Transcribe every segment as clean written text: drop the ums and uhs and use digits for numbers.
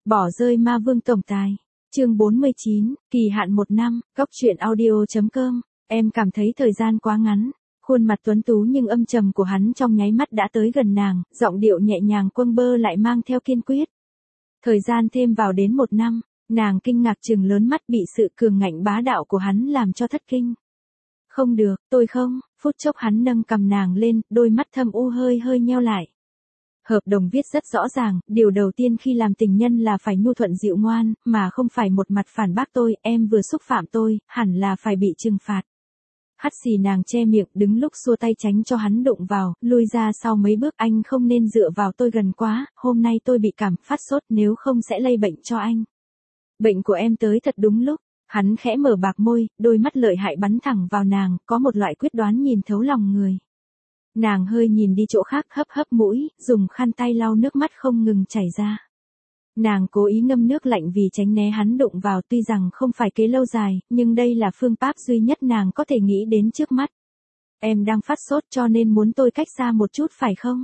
Bỏ rơi ma vương tổng tài. Chương 49, kỳ hạn 1 năm, góc truyện audio.com. Em cảm thấy thời gian quá ngắn. Khuôn mặt tuấn tú nhưng âm trầm của hắn trong nháy mắt đã tới gần nàng, giọng điệu nhẹ nhàng quâng bơ lại mang theo kiên quyết. Thời gian thêm vào đến 1 năm, nàng kinh ngạc trừng lớn mắt bị sự cường ngạnh bá đạo của hắn làm cho thất kinh. Không được, tôi không, phút chốc hắn nâng cầm nàng lên, đôi mắt thâm u hơi nheo lại. Hợp đồng viết rất rõ ràng, điều đầu tiên khi làm tình nhân là phải nhu thuận dịu ngoan, mà không phải một mặt phản bác tôi, em vừa xúc phạm tôi, hẳn là phải bị trừng phạt. Hắt xì nàng che miệng, đứng lúc xua tay tránh cho hắn đụng vào, lui ra sau mấy bước, anh không nên dựa vào tôi gần quá, hôm nay tôi bị cảm phát sốt, nếu không sẽ lây bệnh cho anh. Bệnh của em tới thật đúng lúc. Hắn khẽ mở bạc môi, đôi mắt lợi hại bắn thẳng vào nàng, có một loại quyết đoán nhìn thấu lòng người. Nàng hơi nhìn đi chỗ khác, hấp mũi, dùng khăn tay lau nước mắt không ngừng chảy ra. Nàng cố ý ngâm nước lạnh vì tránh né hắn đụng vào, tuy rằng không phải kế lâu dài, nhưng đây là phương pháp duy nhất nàng có thể nghĩ đến trước mắt. Em đang phát sốt cho nên muốn tôi cách xa một chút phải không?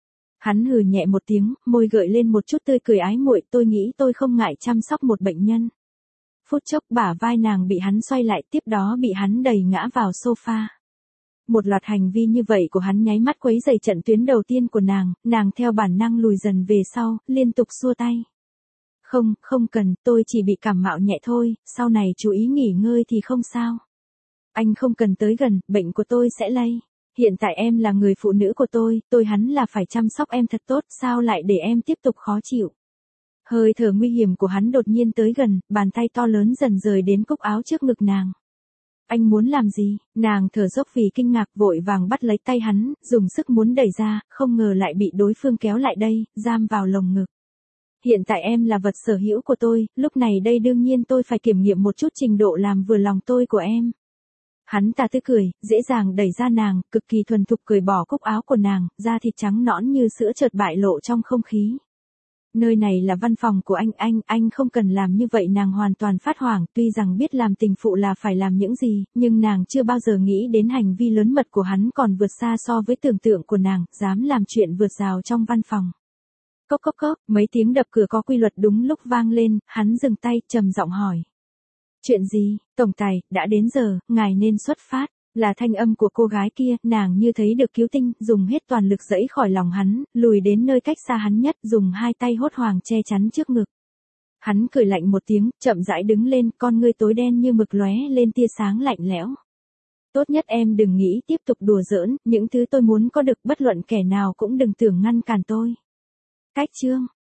Hắn hừ nhẹ một tiếng, môi gợi lên một chút tươi cười ái muội, tôi nghĩ tôi không ngại chăm sóc một bệnh nhân. Phút chốc bả vai nàng bị hắn xoay lại, tiếp đó bị hắn đẩy ngã vào sofa. Một loạt hành vi như vậy của hắn nháy mắt quấy rầy trận tuyến đầu tiên của nàng theo bản năng lùi dần về sau, liên tục xua tay. Không cần, tôi chỉ bị cảm mạo nhẹ thôi, sau này chú ý nghỉ ngơi thì không sao. Anh không cần tới gần, bệnh của tôi sẽ lây. Hiện tại em là người phụ nữ của tôi hắn là phải chăm sóc em thật tốt, sao lại để em tiếp tục khó chịu. Hơi thở nguy hiểm của hắn đột nhiên tới gần, bàn tay to lớn dần rời đến cúc áo trước ngực nàng. Anh muốn làm gì? Nàng thở dốc vì kinh ngạc vội vàng bắt lấy tay hắn, dùng sức muốn đẩy ra, không ngờ lại bị đối phương kéo lại đây, giam vào lồng ngực. Hiện tại em là vật sở hữu của tôi, lúc này đây đương nhiên tôi phải kiểm nghiệm một chút trình độ làm vừa lòng tôi của em. Hắn tà tứ cười, dễ dàng đẩy ra nàng, cực kỳ thuần thục cởi bỏ cúc áo của nàng, da thịt trắng nõn như sữa chợt bại lộ trong không khí. Nơi này là văn phòng của anh không cần làm như vậy, nàng hoàn toàn phát hoảng, tuy rằng biết làm tình phụ là phải làm những gì, nhưng nàng chưa bao giờ nghĩ đến hành vi lớn mật của hắn còn vượt xa so với tưởng tượng của nàng, dám làm chuyện vượt rào trong văn phòng. Cốc, mấy tiếng đập cửa có quy luật đúng lúc vang lên, hắn dừng tay, trầm giọng hỏi. Chuyện gì, tổng tài, đã đến giờ, ngài nên xuất phát. Là thanh âm của cô gái kia, nàng như thấy được cứu tinh, dùng hết toàn lực giãy khỏi lòng hắn, lùi đến nơi cách xa hắn nhất, dùng hai tay hốt hoảng che chắn trước ngực. Hắn cười lạnh một tiếng, chậm rãi đứng lên, con ngươi tối đen như mực lóe lên tia sáng lạnh lẽo. Tốt nhất em đừng nghĩ tiếp tục đùa giỡn, những thứ tôi muốn có được bất luận kẻ nào cũng đừng tưởng ngăn cản tôi. Cách chương.